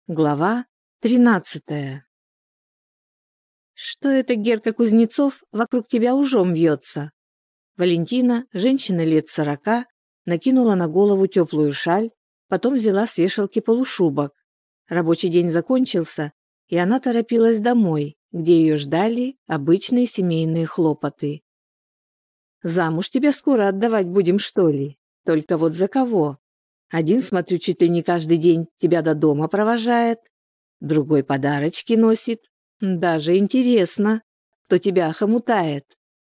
Глава 13. Что это, Герка Кузнецов, вокруг тебя ужом вьется? Валентина, женщина лет 40, накинула на голову теплую шаль, потом взяла с вешалки полушубок. Рабочий день закончился, и она торопилась домой, где ее ждали обычные семейные хлопоты. «Замуж тебя скоро отдавать будем, что ли? Только вот за кого? Один, смотрю, чуть ли не каждый день тебя до дома провожает, другой подарочки носит. Даже интересно, кто тебя охомутает».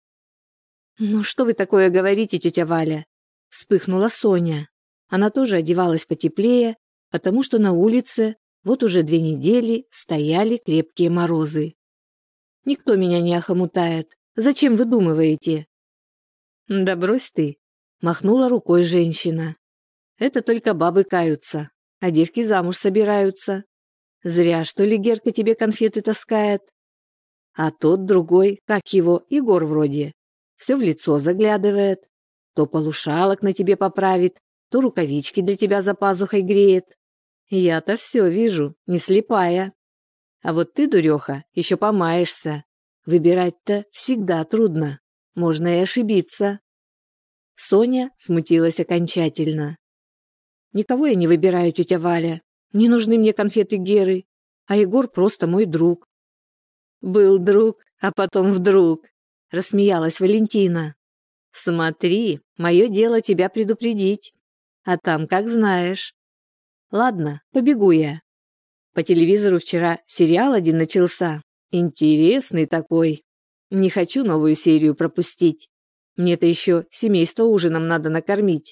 «Ну что вы такое говорите, тетя Валя?» — вспыхнула Соня. Она тоже одевалась потеплее, потому что на улице вот уже 2 недели стояли крепкие морозы. «Никто меня не охомутает. Зачем выдумываете?» «Да брось ты», — махнула рукой женщина. «Это только бабы каются, а девки замуж собираются. Зря, что ли, Герка тебе конфеты таскает. А тот другой, как его, Егор вроде, все в лицо заглядывает, то полушалок на тебе поправит, то рукавички для тебя за пазухой греет. Я-то все вижу, не слепая. А вот ты, дуреха, еще помаешься. Выбирать-то всегда трудно, можно и ошибиться». Соня смутилась окончательно. «Никого я не выбираю, тетя Валя. Не нужны мне конфеты Геры, а Егор просто мой друг». «Был друг, а потом вдруг», — рассмеялась Валентина. «Смотри, мое дело тебя предупредить, а там как знаешь. Ладно, побегу я. По телевизору вчера сериал один начался, интересный такой. Не хочу новую серию пропустить. Мне-то еще семейство ужином надо накормить».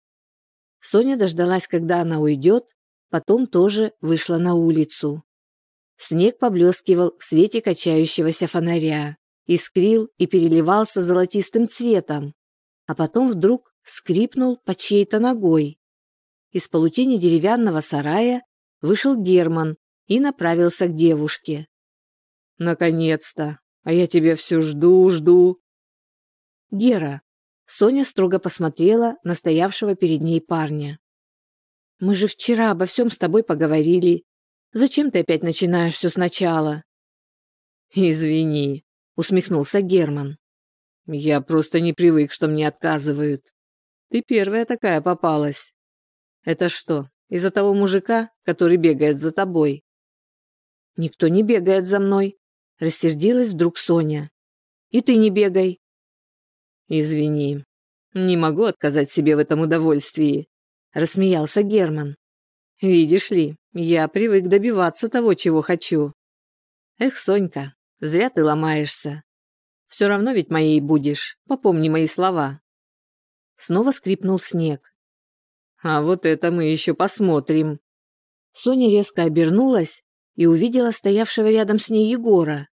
Соня дождалась, когда она уйдет, потом тоже вышла на улицу. Снег поблескивал в свете качающегося фонаря, искрил и переливался золотистым цветом, а потом вдруг скрипнул под чьей-то ногой. Из полутени деревянного сарая вышел Герман и направился к девушке. «Наконец-то! А я тебя все жду. «Гера», — Соня строго посмотрела на стоявшего перед ней парня. «Мы же вчера обо всем с тобой поговорили. Зачем ты опять начинаешь все сначала?» «Извини», — усмехнулся Герман. «Я просто не привык, что мне отказывают. Ты первая такая попалась. Это что, из-за того мужика, который бегает за тобой?» «Никто не бегает за мной», — рассердилась вдруг Соня. «И ты не бегай». «Извини, не могу отказать себе в этом удовольствии», — рассмеялся Герман. «Видишь ли, я привык добиваться того, чего хочу. Эх, Сонька, зря ты ломаешься. Все равно ведь моей будешь, попомни мои слова». Снова скрипнул снег. «А вот это мы еще посмотрим». Соня резко обернулась и увидела стоявшего рядом с ней Егора.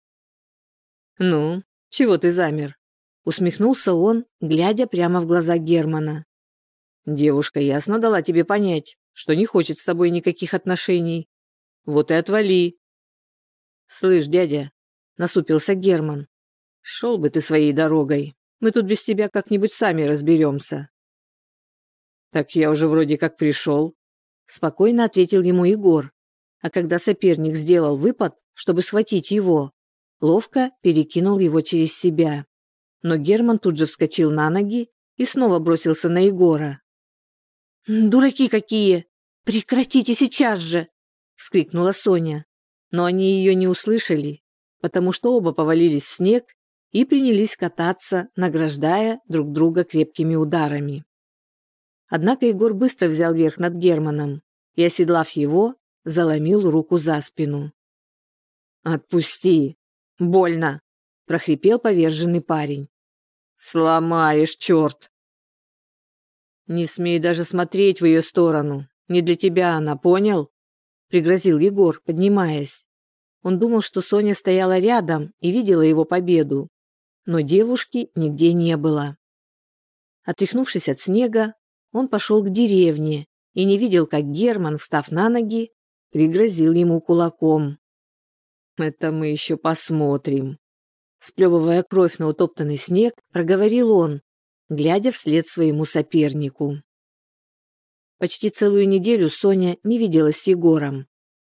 «Ну, чего ты замер?» — усмехнулся он, глядя прямо в глаза Германа. «Девушка ясно дала тебе понять, что не хочет с тобой никаких отношений. Вот и отвали». «Слышь, дядя», — насупился Герман, — «шел бы ты своей дорогой. Мы тут без тебя как-нибудь сами разберемся». «Так я уже вроде как пришел», — спокойно ответил ему Егор. А когда соперник сделал выпад, чтобы схватить его, ловко перекинул его через себя. Но Герман тут же вскочил на ноги и снова бросился на Егора. «Дураки какие! Прекратите сейчас же!» — вскрикнула Соня. Но они ее не услышали, потому что оба повалились в снег и принялись кататься, награждая друг друга крепкими ударами. Однако Егор быстро взял верх над Германом и, оседлав его, заломил руку за спину. «Отпусти! Больно!» — прохрипел поверженный парень. «Сломаешь, черт!» «Не смей даже смотреть в ее сторону. Не для тебя она, понял?» — пригрозил Егор, поднимаясь. Он думал, что Соня стояла рядом и видела его победу, но девушки нигде не было. Отряхнувшись от снега, он пошел к деревне и не видел, как Герман, встав на ноги, пригрозил ему кулаком. «Это мы еще посмотрим», — сплевывая кровь на утоптанный снег, проговорил он, глядя вслед своему сопернику. Почти целую неделю Соня не виделась с Егором.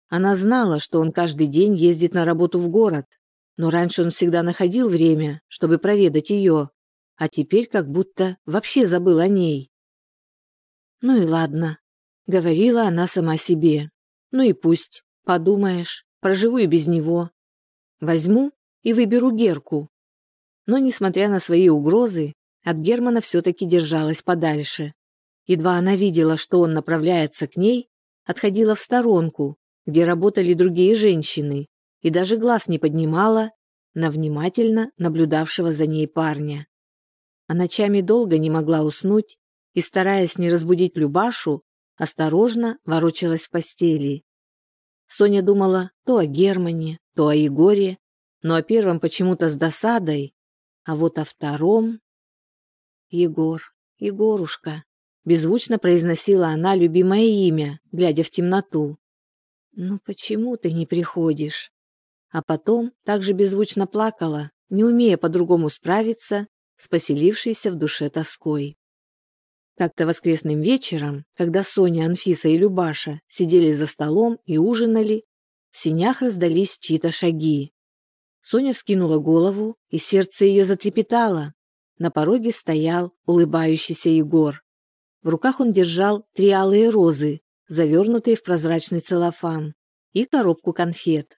Она знала, что он каждый день ездит на работу в город, но раньше он всегда находил время, чтобы проведать ее, а теперь как будто вообще забыл о ней. «Ну и ладно», — говорила она сама себе. «Ну и пусть, подумаешь, проживу и без него. Возьму и выберу Герку». Но, несмотря на свои угрозы, от Германа все-таки держалась подальше. Едва она видела, что он направляется к ней, отходила в сторонку, где работали другие женщины, и даже глаз не поднимала на внимательно наблюдавшего за ней парня. А ночами долго не могла уснуть и, стараясь не разбудить Любашу, осторожно ворочалась в постели. Соня думала то о Германе, то о Егоре, но о первом почему-то с досадой, а вот о втором... «Егор, Егорушка», — беззвучно произносила она любимое имя, глядя в темноту. «Ну почему ты не приходишь?» А потом также беззвучно плакала, не умея по-другому справиться с поселившейся в душе тоской. Как-то воскресным вечером, когда Соня, Анфиса и Любаша сидели за столом и ужинали, в сенях раздались чьи-то шаги. Соня вскинула голову, и сердце ее затрепетало. На пороге стоял улыбающийся Егор. В руках он держал 3 алые розы, завернутые в прозрачный целлофан, и коробку конфет.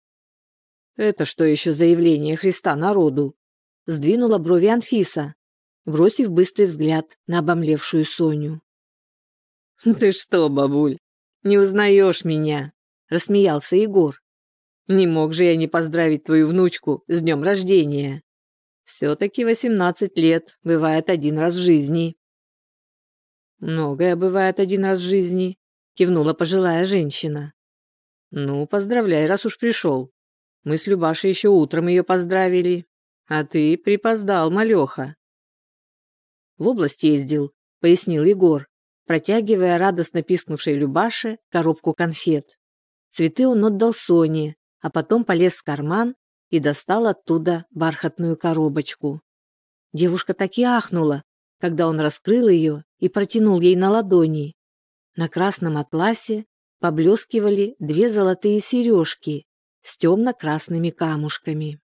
«Это что еще за явление Христа народу?» — сдвинула брови Анфиса, бросив быстрый взгляд на обомлевшую Соню. «Ты что, бабуль, не узнаешь меня?» — рассмеялся Егор. «Не мог же я не поздравить твою внучку с днем рождения. Все-таки 18 лет бывает один раз в жизни». «Многое бывает один раз в жизни», — кивнула пожилая женщина. «Ну, поздравляй, раз уж пришел. Мы с Любашей еще утром ее поздравили, а ты припоздал, малеха». «В область ездил», — пояснил Егор, протягивая радостно пискнувшей Любаше коробку конфет. Цветы он отдал Соне, а потом полез в карман и достал оттуда бархатную коробочку. Девушка так и ахнула, когда он раскрыл ее и протянул ей на ладони. На красном атласе поблескивали 2 золотые сережки с темно-красными камушками.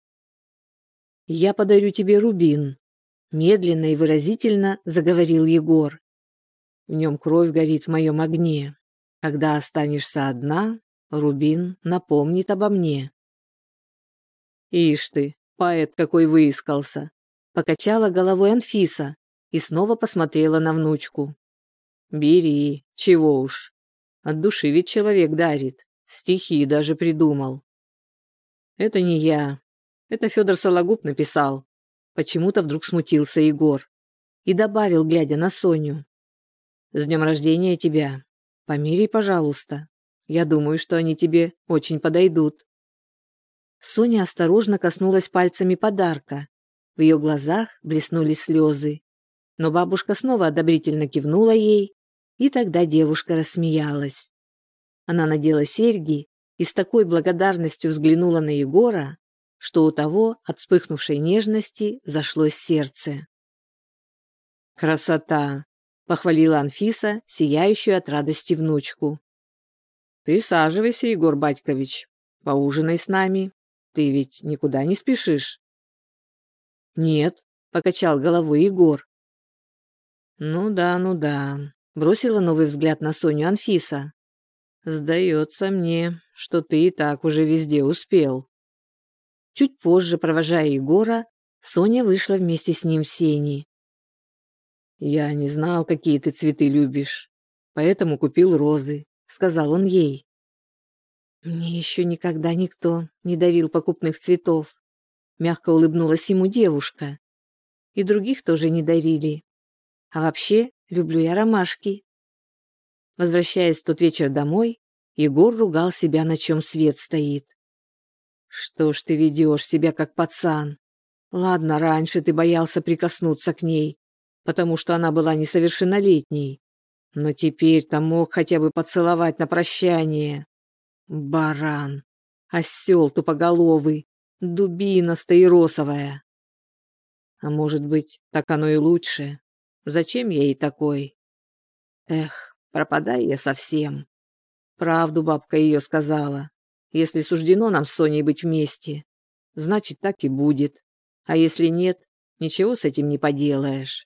«Я подарю тебе рубин», — медленно и выразительно заговорил Егор. «В нем кровь горит в моем огне. Когда останешься одна, рубин напомнит обо мне». «Ишь ты, поэт какой выискался!» — покачала головой Анфиса и снова посмотрела на внучку. «Бери, чего уж. От души ведь человек дарит, стихи даже придумал». «Это не я. Это Федор Сологуб написал». Почему-то вдруг смутился Егор и добавил, глядя на Соню. «С днем рождения тебя. Померяй, пожалуйста. Я думаю, что они тебе очень подойдут». Соня осторожно коснулась пальцами подарка. В ее глазах блеснули слезы. Но бабушка снова одобрительно кивнула ей, и тогда девушка рассмеялась. Она надела серьги и с такой благодарностью взглянула на Егора, что у того от вспыхнувшей нежности зашлось сердце. «Красота!» — похвалила Анфиса, сияющую от радости внучку. «Присаживайся, Егор Батькович, поужинай с нами. Ты ведь никуда не спешишь?» «Нет», — покачал головой Егор. Ну да», — бросила новый взгляд на Соню Анфиса. «Сдается мне, что ты и так уже везде успел». Чуть позже, провожая Егора, Соня вышла вместе с ним в сени. «Я не знал, какие ты цветы любишь, поэтому купил розы», — сказал он ей. «Мне еще никогда никто не дарил покупных цветов», — мягко улыбнулась ему девушка. «И других тоже не дарили. А вообще, люблю я ромашки». Возвращаясь в тот вечер домой, Егор ругал себя, на чем свет стоит. «Что ж ты ведешь себя как пацан? Ладно, раньше ты боялся прикоснуться к ней, потому что она была несовершеннолетней, но теперь-то мог хотя бы поцеловать на прощание. Баран, осел тупоголовый, дубина стаиросовая. А может быть, так оно и лучше. Зачем я ей такой? Эх, пропадай я совсем. Правду бабка ее сказала. Если суждено нам с Соней быть вместе, значит, так и будет. А если нет, ничего с этим не поделаешь.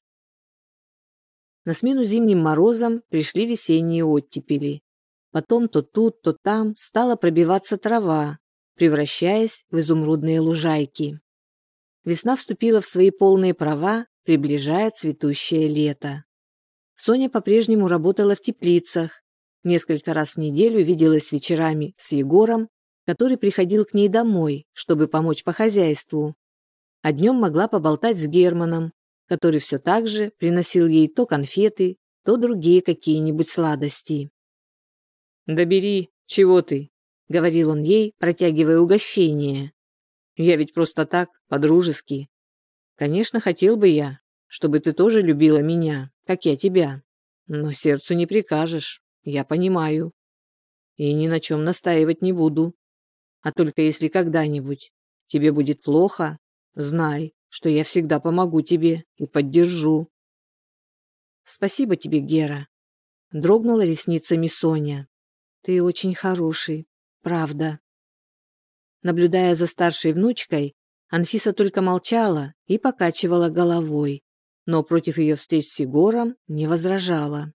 На смену зимним морозам пришли весенние оттепели. Потом то тут, то там стала пробиваться трава, превращаясь в изумрудные лужайки. Весна вступила в свои полные права, приближая цветущее лето. Соня по-прежнему работала в теплицах. Несколько раз в неделю виделась вечерами с Егором, который приходил к ней домой, чтобы помочь по хозяйству. А днем могла поболтать с Германом, который все так же приносил ей то конфеты, то другие какие-нибудь сладости. «Да бери, чего ты?» — говорил он ей, протягивая угощение. «Я ведь просто так, по-дружески. Конечно, хотел бы я, чтобы ты тоже любила меня, как я тебя. Но сердцу не прикажешь, я понимаю. И ни на чем настаивать не буду. А только если когда-нибудь тебе будет плохо, знай, что я всегда помогу тебе и поддержу». «Спасибо тебе, Гера», — дрогнула ресницами Соня. «Ты очень хороший, правда». Наблюдая за старшей внучкой, Анфиса только молчала и покачивала головой, но против ее встреч с Егором не возражала.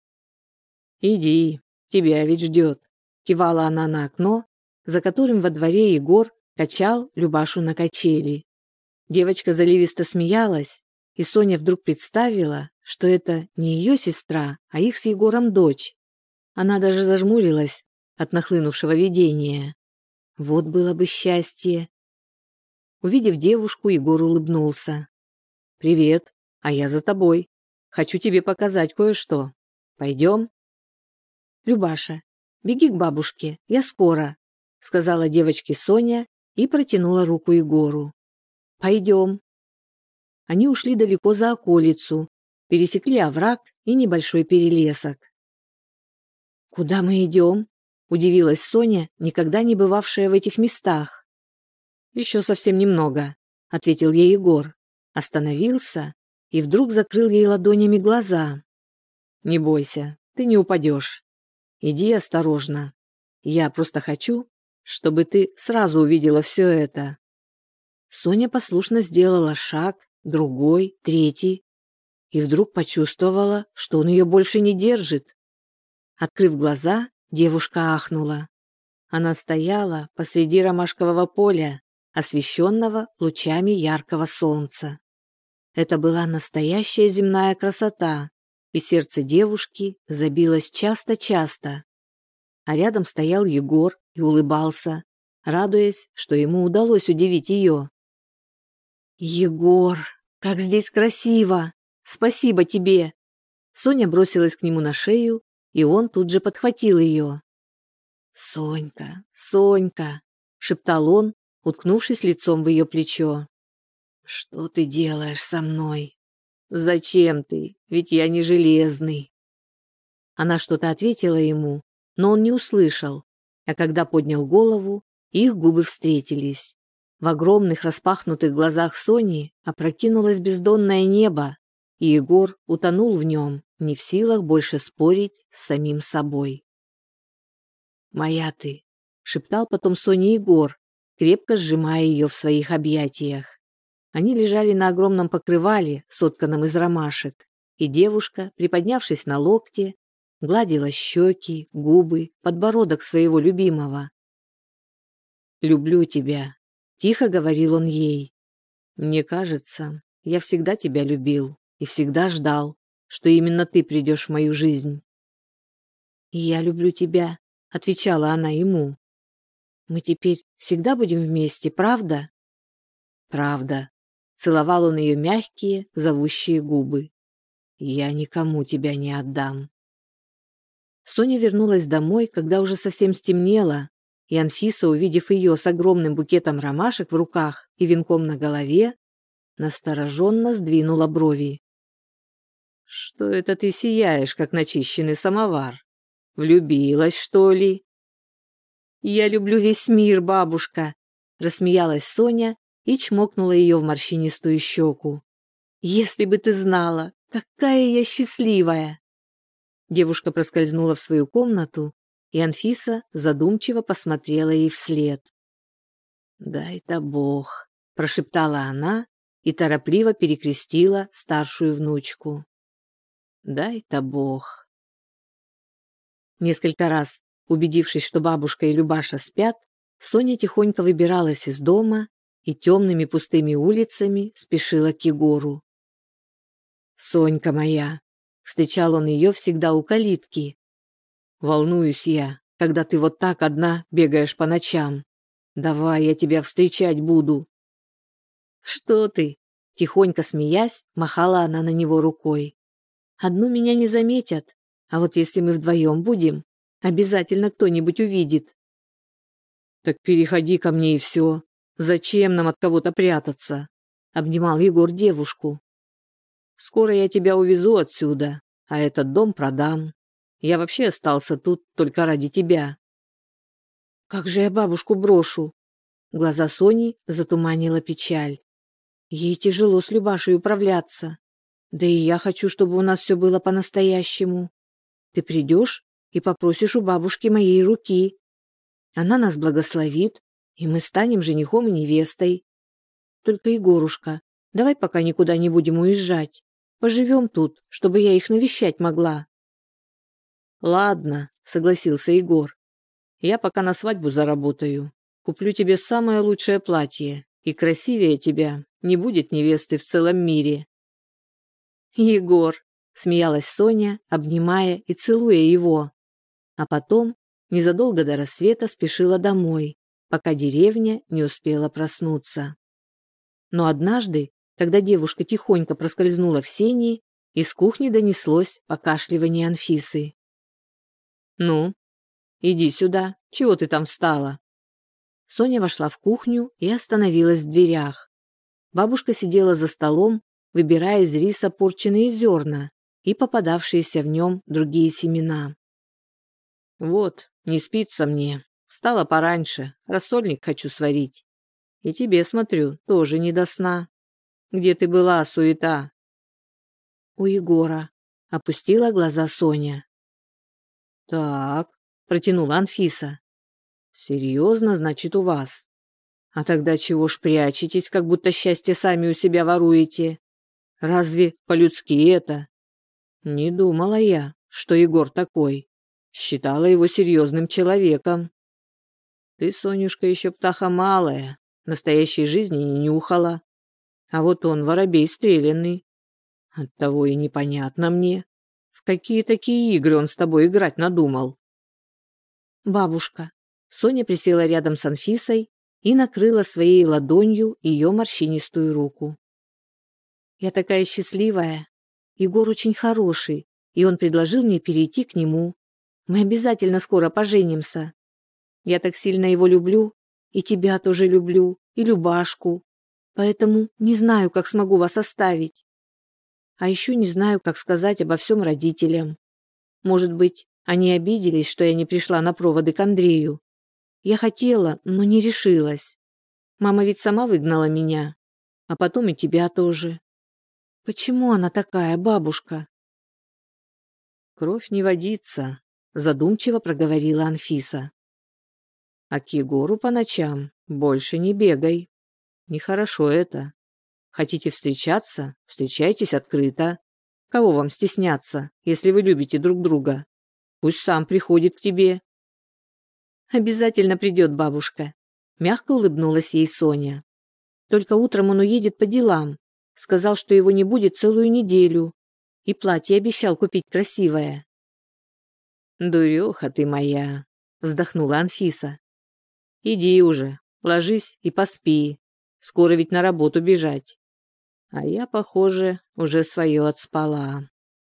«Иди, тебя ведь ждет», — кивала она на окно, за которым во дворе Егор качал Любашу на качели. Девочка заливисто смеялась, и Соня вдруг представила, что это не ее сестра, а их с Егором дочь. Она даже зажмурилась от нахлынувшего видения. Вот было бы счастье. Увидев девушку, Егор улыбнулся. «Привет, а я за тобой. Хочу тебе показать кое-что. Пойдем?» «Любаша, беги к бабушке, я скоро», — сказала девочке Соня и протянула руку Егору. «Пойдем». Они ушли далеко за околицу, пересекли овраг и небольшой перелесок. «Куда мы идем?» — удивилась Соня, никогда не бывавшая в этих местах. «Еще совсем немного», — ответил ей Егор, остановился и вдруг закрыл ей ладонями глаза. «Не бойся, ты не упадешь. Иди осторожно. Я просто хочу, чтобы ты сразу увидела все это». Соня послушно сделала шаг, другой, третий, и вдруг почувствовала, что он ее больше не держит. Открыв глаза, девушка ахнула. Она стояла посреди ромашкового поля, освещенного лучами яркого солнца. Это была настоящая земная красота, и сердце девушки забилось часто-часто. А рядом стоял Егор и улыбался, радуясь, что ему удалось удивить ее. «Егор, как здесь красиво! Спасибо тебе!» Соня бросилась к нему на шею, и он тут же подхватил ее. «Сонька, Сонька!» — шептал он, уткнувшись лицом в ее плечо. «Что ты делаешь со мной? Зачем ты? Ведь я не железный». Она что-то ответила ему, но он не услышал, а когда поднял голову, их губы встретились. В огромных распахнутых глазах Сони опрокинулось бездонное небо, и Егор утонул в нем, не в силах больше спорить с самим собой. «Моя ты», — шептал потом Соне Егор, крепко сжимая ее в своих объятиях. Они лежали на огромном покрывале, сотканном из ромашек, и девушка, приподнявшись на локте, гладила щеки, губы, подбородок своего любимого. «Люблю тебя», — тихо говорил он ей. «Мне кажется, я всегда тебя любил и всегда ждал, что именно ты придешь в мою жизнь». «И я люблю тебя», — отвечала она ему. «Мы теперь всегда будем вместе, правда?» «Правда», — целовал он ее мягкие, зовущие губы. «Я никому тебя не отдам». Соня вернулась домой, когда уже совсем стемнело, и Анфиса, увидев ее с огромным букетом ромашек в руках и венком на голове, настороженно сдвинула брови. «Что это ты сияешь, как начищенный самовар? Влюбилась, что ли?» «Я люблю весь мир, бабушка», — рассмеялась Соня и чмокнула ее в морщинистую щеку. «Если бы ты знала, какая я счастливая!» Девушка проскользнула в свою комнату и Анфиса задумчиво посмотрела ей вслед. «Дай-то Бог», – прошептала она и торопливо перекрестила старшую внучку. «Дай-то Бог». Несколько раз, убедившись, что бабушка и Любаша спят, Соня тихонько выбиралась из дома и темными пустыми улицами спешила к Егору. «Сонька моя!» – встречал он ее всегда у калитки. «Волнуюсь я, когда ты вот так одна бегаешь по ночам. Давай, я тебя встречать буду». «Что ты?» – тихонько смеясь, махала она на него рукой. «Одну меня не заметят, а вот если мы вдвоем будем, обязательно кто-нибудь увидит». «Так переходи ко мне и все. Зачем нам от кого-то прятаться?» – обнимал Егор девушку. «Скоро я тебя увезу отсюда, а этот дом продам. Я вообще остался тут только ради тебя». «Как же я бабушку брошу?» Глаза Сони затуманила печаль. «Ей тяжело с Любашей управляться. Да и я хочу, чтобы у нас все было по-настоящему. Ты придешь и попросишь у бабушки моей руки. Она нас благословит, и мы станем женихом и невестой. Только, Егорушка, давай пока никуда не будем уезжать. Поживем тут, чтобы я их навещать могла». «Ладно», — согласился Егор. «Я пока на свадьбу заработаю. Куплю тебе самое лучшее платье, и красивее тебя не будет невесты в целом мире». «Егор», — смеялась Соня, обнимая и целуя его. А потом, незадолго до рассвета, спешила домой, пока деревня не успела проснуться. Но однажды, когда девушка тихонько проскользнула в сени, из кухни донеслось покашливание Анфисы. «Ну, иди сюда, чего ты там встала?» Соня вошла в кухню и остановилась в дверях. Бабушка сидела за столом, выбирая из риса порченные зерна и попадавшиеся в нем другие семена. «Вот, не спится мне. Встала пораньше, рассольник хочу сварить. И тебе, смотрю, тоже не до сна. Где ты была, суета?» «У Егора», — опустила глаза Соня. «Так», — протянула Анфиса. «Серьезно, значит, у вас? А тогда чего ж прячетесь, как будто счастье сами у себя воруете? Разве по-людски это? Не думала я, что Егор такой. Считала его серьезным человеком. Ты, Сонюшка, еще птаха малая, настоящей жизни не нюхала. А вот он воробей стрелянный. Оттого и непонятно мне, в какие такие игры он с тобой играть надумал». «Бабушка». Соня присела рядом с Анфисой и накрыла своей ладонью ее морщинистую руку. «Я такая счастливая. Егор очень хороший, и он предложил мне перейти к нему. Мы обязательно скоро поженимся. Я так сильно его люблю, и тебя тоже люблю, и Любашку. Поэтому не знаю, как смогу вас оставить. А еще не знаю, как сказать обо всем родителям. Может быть, они обиделись, что я не пришла на проводы к Андрею. Я хотела, но не решилась. Мама ведь сама выгнала меня, а потом и тебя тоже. Почему она такая, бабушка?» «Кровь не водится», — задумчиво проговорила Анфиса. «А к Егору по ночам больше не бегай. Нехорошо это. Хотите встречаться? Встречайтесь открыто. Кого вам стесняться, если вы любите друг друга? Пусть сам приходит к тебе». «Обязательно придет бабушка», — мягко улыбнулась ей Соня. «Только утром он уедет по делам. Сказал, что его не будет целую неделю. И платье обещал купить красивое». «Дуреха ты моя», — вздохнула Анфиса. «Иди уже, ложись и поспи. Скоро ведь на работу бежать. А я, похоже, уже свое отспала».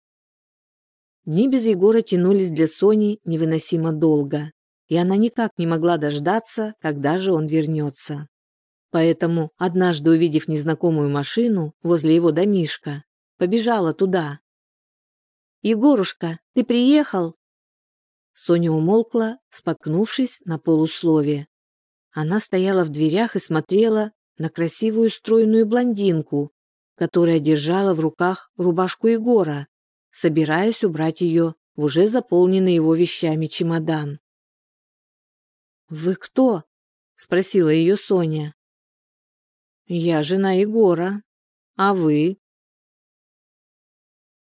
Дни без Егора тянулись для Сони невыносимо долго, и она никак не могла дождаться, когда же он вернется. Поэтому, однажды увидев незнакомую машину возле его домишка, побежала туда. «Егорушка, ты приехал?» Соня умолкла, споткнувшись на полуслове. Она стояла в дверях и смотрела на красивую стройную блондинку, которая держала в руках рубашку Егора, собираясь убрать ее в уже заполненный его вещами чемодан. «Вы кто?» – спросила ее Соня. «Я жена Егора. А вы?»